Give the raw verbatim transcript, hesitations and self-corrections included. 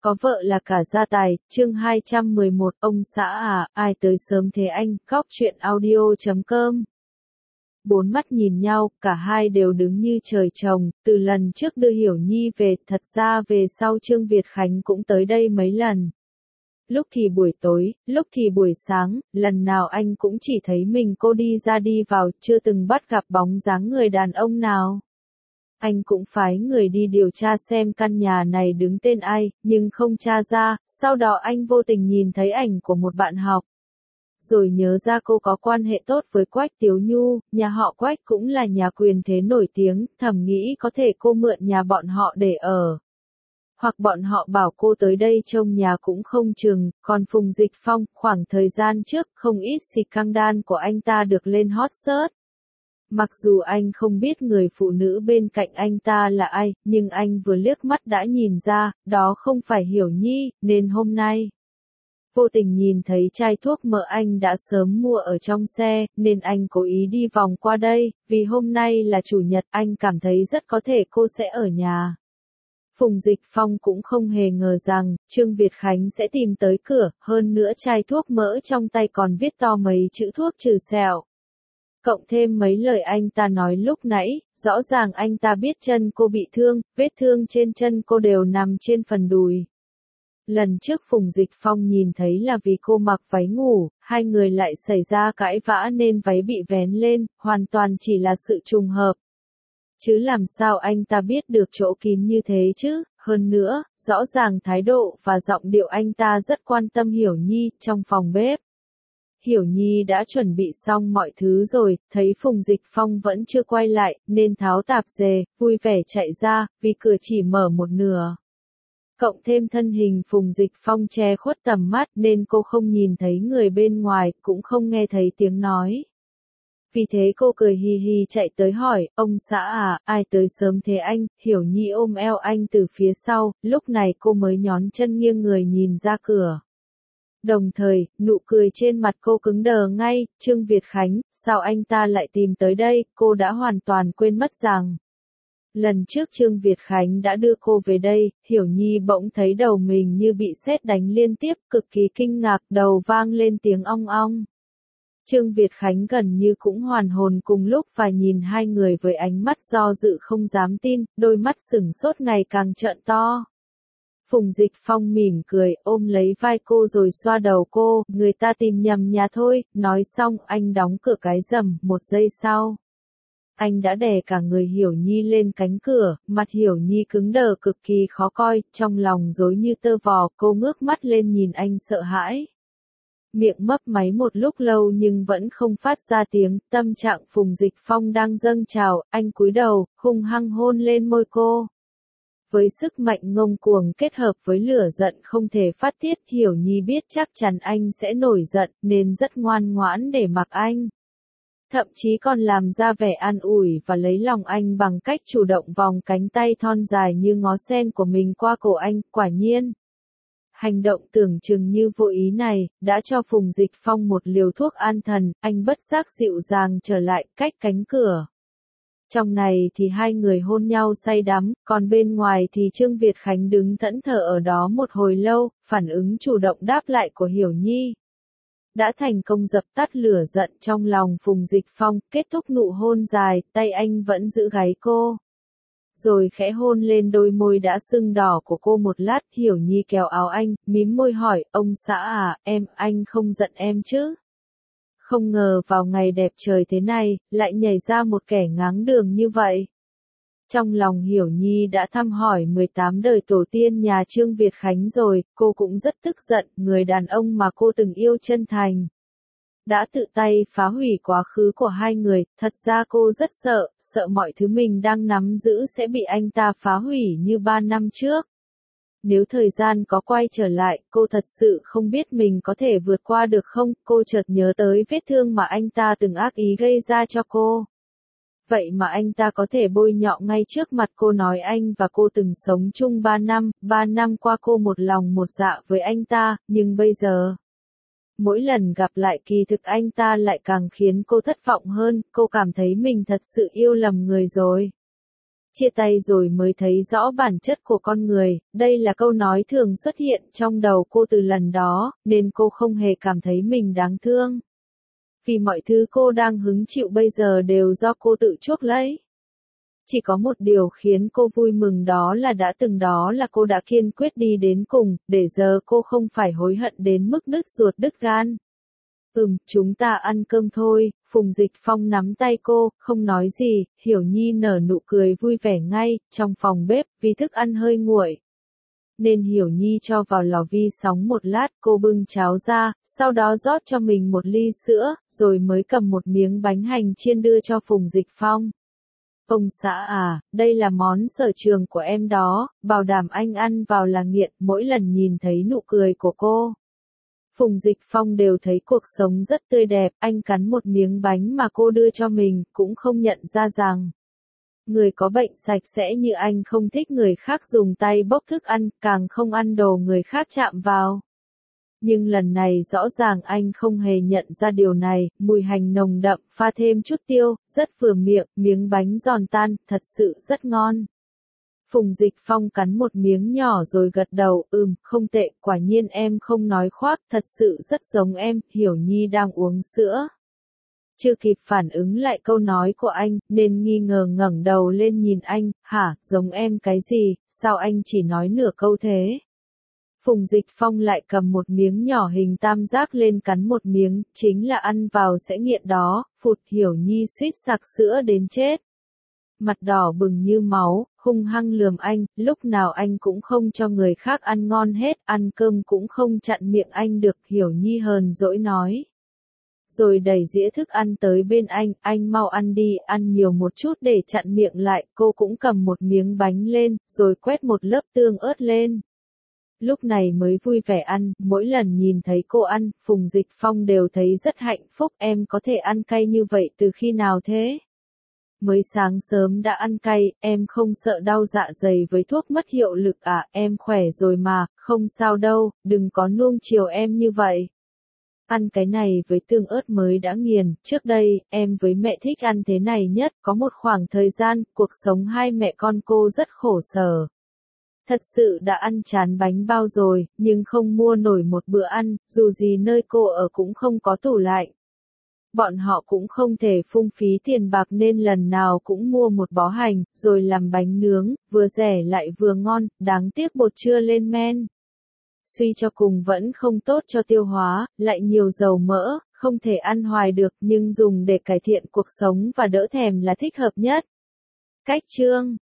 Có vợ là cả gia tài, chương hai trăm mười một, ông xã à, ai tới sớm thế anh, góc chuyện audio chấm com. Bốn mắt nhìn nhau, cả hai đều đứng như trời trồng, từ lần trước đưa Hiểu Nhi về, thật ra về sau Trương Việt Khánh cũng tới đây mấy lần. Lúc thì buổi tối, lúc thì buổi sáng, lần nào anh cũng chỉ thấy mình cô đi ra đi vào, chưa từng bắt gặp bóng dáng người đàn ông nào. Anh cũng phái người đi điều tra xem căn nhà này đứng tên ai, nhưng không tra ra, sau đó anh vô tình nhìn thấy ảnh của một bạn học. Rồi nhớ ra cô có quan hệ tốt với Quách Tiếu Nhu, nhà họ Quách cũng là nhà quyền thế nổi tiếng, thầm nghĩ có thể cô mượn nhà bọn họ để ở. Hoặc bọn họ bảo cô tới đây trông nhà cũng không chừng, còn Phùng Dịch Phong, khoảng thời gian trước, không ít scandal của anh ta được lên hot search. Mặc dù anh không biết người phụ nữ bên cạnh anh ta là ai, nhưng anh vừa liếc mắt đã nhìn ra, đó không phải Hiểu Nhi, nên hôm nay vô tình nhìn thấy chai thuốc mỡ anh đã sớm mua ở trong xe, nên anh cố ý đi vòng qua đây, vì hôm nay là chủ nhật, anh cảm thấy rất có thể cô sẽ ở nhà. Phùng Dịch Phong cũng không hề ngờ rằng, Trương Việt Khánh sẽ tìm tới cửa, hơn nữa chai thuốc mỡ trong tay còn viết to mấy chữ thuốc trừ sẹo. Cộng thêm mấy lời anh ta nói lúc nãy, rõ ràng anh ta biết chân cô bị thương, vết thương trên chân cô đều nằm trên phần đùi. Lần trước Phùng Dịch Phong nhìn thấy là vì cô mặc váy ngủ, hai người lại xảy ra cãi vã nên váy bị vén lên, hoàn toàn chỉ là sự trùng hợp. Chứ làm sao anh ta biết được chỗ kín như thế chứ, hơn nữa, rõ ràng thái độ và giọng điệu anh ta rất quan tâm Hiểu Nhi, trong phòng bếp. Hiểu Nhi đã chuẩn bị xong mọi thứ rồi, thấy Phùng Dịch Phong vẫn chưa quay lại, nên tháo tạp dề, vui vẻ chạy ra, vì cửa chỉ mở một nửa. Cộng thêm thân hình Phùng Dịch Phong che khuất tầm mắt nên cô không nhìn thấy người bên ngoài, cũng không nghe thấy tiếng nói. Vì thế cô cười hì hì chạy tới hỏi, ông xã à, ai tới sớm thế anh, Hiểu Nhi ôm eo anh từ phía sau, lúc này cô mới nhón chân nghiêng người nhìn ra cửa. Đồng thời, nụ cười trên mặt cô cứng đờ ngay, Trương Việt Khánh, sao anh ta lại tìm tới đây, cô đã hoàn toàn quên mất rằng. Lần trước Trương Việt Khánh đã đưa cô về đây, Hiểu Nhi bỗng thấy đầu mình như bị sét đánh liên tiếp, cực kỳ kinh ngạc, đầu vang lên tiếng ong ong. Trương Việt Khánh gần như cũng hoàn hồn cùng lúc và nhìn hai người với ánh mắt do dự không dám tin, đôi mắt sửng sốt ngày càng trợn to. Phùng Dịch Phong mỉm cười, ôm lấy vai cô rồi xoa đầu cô, người ta tìm nhầm nhà thôi, nói xong anh đóng cửa cái rầm, một giây sau. Anh đã đè cả người Hiểu Nhi lên cánh cửa, mặt Hiểu Nhi cứng đờ cực kỳ khó coi, trong lòng rối như tơ vò, cô ngước mắt lên nhìn anh sợ hãi. Miệng mấp máy một lúc lâu nhưng vẫn không phát ra tiếng, tâm trạng Phùng Dịch Phong đang dâng trào, anh cúi đầu, hung hăng hôn lên môi cô. Với sức mạnh ngông cuồng kết hợp với lửa giận không thể phát tiết, Hiểu Nhi biết chắc chắn anh sẽ nổi giận, nên rất ngoan ngoãn để mặc anh. Thậm chí còn làm ra vẻ an ủi và lấy lòng anh bằng cách chủ động vòng cánh tay thon dài như ngó sen của mình qua cổ anh, quả nhiên. Hành động tưởng chừng như vô ý này, đã cho Phùng Dịch Phong một liều thuốc an thần, anh bất giác dịu dàng trở lại, cách cánh cửa. Trong này thì hai người hôn nhau say đắm, còn bên ngoài thì Trương Việt Khánh đứng thẫn thờ ở đó một hồi lâu, phản ứng chủ động đáp lại của Hiểu Nhi. Đã thành công dập tắt lửa giận trong lòng Phùng Dịch Phong, kết thúc nụ hôn dài, tay anh vẫn giữ gáy cô. Rồi khẽ hôn lên đôi môi đã sưng đỏ của cô một lát, Hiểu Nhi kéo áo anh, mím môi hỏi, ông xã à, em, anh không giận em chứ? Không ngờ vào ngày đẹp trời thế này, lại nhảy ra một kẻ ngáng đường như vậy. Trong lòng Hiểu Nhi đã thăm hỏi mười tám đời tổ tiên nhà Trương Việt Khánh rồi, cô cũng rất tức giận, người đàn ông mà cô từng yêu chân thành. Đã tự tay phá hủy quá khứ của hai người, thật ra cô rất sợ, sợ mọi thứ mình đang nắm giữ sẽ bị anh ta phá hủy như ba năm trước. Nếu thời gian có quay trở lại, cô thật sự không biết mình có thể vượt qua được không, cô chợt nhớ tới vết thương mà anh ta từng ác ý gây ra cho cô. Vậy mà anh ta có thể bôi nhọ ngay trước mặt cô nói anh và cô từng sống chung ba năm, ba năm qua cô một lòng một dạ với anh ta, nhưng bây giờ. Mỗi lần gặp lại kỳ thực anh ta lại càng khiến cô thất vọng hơn, cô cảm thấy mình thật sự yêu lầm người rồi. Chia tay rồi mới thấy rõ bản chất của con người, đây là câu nói thường xuất hiện trong đầu cô từ lần đó, nên cô không hề cảm thấy mình đáng thương. Vì mọi thứ cô đang hứng chịu bây giờ đều do cô tự chuốc lấy. Chỉ có một điều khiến cô vui mừng đó là đã từng đó là cô đã kiên quyết đi đến cùng, để giờ cô không phải hối hận đến mức đứt ruột đứt gan. Ừm, chúng ta ăn cơm thôi, Phùng Dịch Phong nắm tay cô, không nói gì, Hiểu Nhi nở nụ cười vui vẻ ngay, trong phòng bếp, vì thức ăn hơi nguội. Nên Hiểu Nhi cho vào lò vi sóng một lát, cô bưng cháo ra, sau đó rót cho mình một ly sữa, rồi mới cầm một miếng bánh hành chiên đưa cho Phùng Dịch Phong. Ông xã à, đây là món sở trường của em đó, bảo đảm anh ăn vào là nghiện, mỗi lần nhìn thấy nụ cười của cô. Phùng Dịch Phong đều thấy cuộc sống rất tươi đẹp, anh cắn một miếng bánh mà cô đưa cho mình, cũng không nhận ra rằng người có bệnh sạch sẽ như anh không thích người khác dùng tay bốc thức ăn, càng không ăn đồ người khác chạm vào. Nhưng lần này rõ ràng anh không hề nhận ra điều này, mùi hành nồng đậm, pha thêm chút tiêu, rất vừa miệng, miếng bánh giòn tan, thật sự rất ngon. Phùng Dịch Phong cắn một miếng nhỏ rồi gật đầu, ừm, không tệ, quả nhiên em không nói khoác, thật sự rất giống em, Hiểu Nhi đang uống sữa. Chưa kịp phản ứng lại câu nói của anh, nên nghi ngờ ngẩng đầu lên nhìn anh, hả, giống em cái gì, sao anh chỉ nói nửa câu thế? Phùng Dịch Phong lại cầm một miếng nhỏ hình tam giác lên cắn một miếng, chính là ăn vào sẽ nghiện đó, phụt, Hiểu Nhi suýt sặc sữa đến chết. Mặt đỏ bừng như máu, hung hăng lườm anh, lúc nào anh cũng không cho người khác ăn ngon hết, ăn cơm cũng không chặn miệng anh được, Hiểu Nhi hờn dỗi nói. Rồi đẩy dĩa thức ăn tới bên anh, anh mau ăn đi, ăn nhiều một chút để chặn miệng lại, cô cũng cầm một miếng bánh lên, rồi quét một lớp tương ớt lên. Lúc này mới vui vẻ ăn, mỗi lần nhìn thấy cô ăn, Phùng Dịch Phong đều thấy rất hạnh phúc, em có thể ăn cay như vậy từ khi nào thế? Mới sáng sớm đã ăn cay, em không sợ đau dạ dày với thuốc mất hiệu lực à, em khỏe rồi mà, không sao đâu, đừng có nuông chiều em như vậy. Ăn cái này với tương ớt mới đã nghiền, trước đây, em với mẹ thích ăn thế này nhất, có một khoảng thời gian, cuộc sống hai mẹ con cô rất khổ sở. Thật sự đã ăn chán bánh bao rồi, nhưng không mua nổi một bữa ăn, dù gì nơi cô ở cũng không có tủ lạnh. Bọn họ cũng không thể phung phí tiền bạc nên lần nào cũng mua một bó hành, rồi làm bánh nướng, vừa rẻ lại vừa ngon, đáng tiếc bột chưa lên men. Suy cho cùng vẫn không tốt cho tiêu hóa, lại nhiều dầu mỡ, không thể ăn hoài được nhưng dùng để cải thiện cuộc sống và đỡ thèm là thích hợp nhất. Cách chương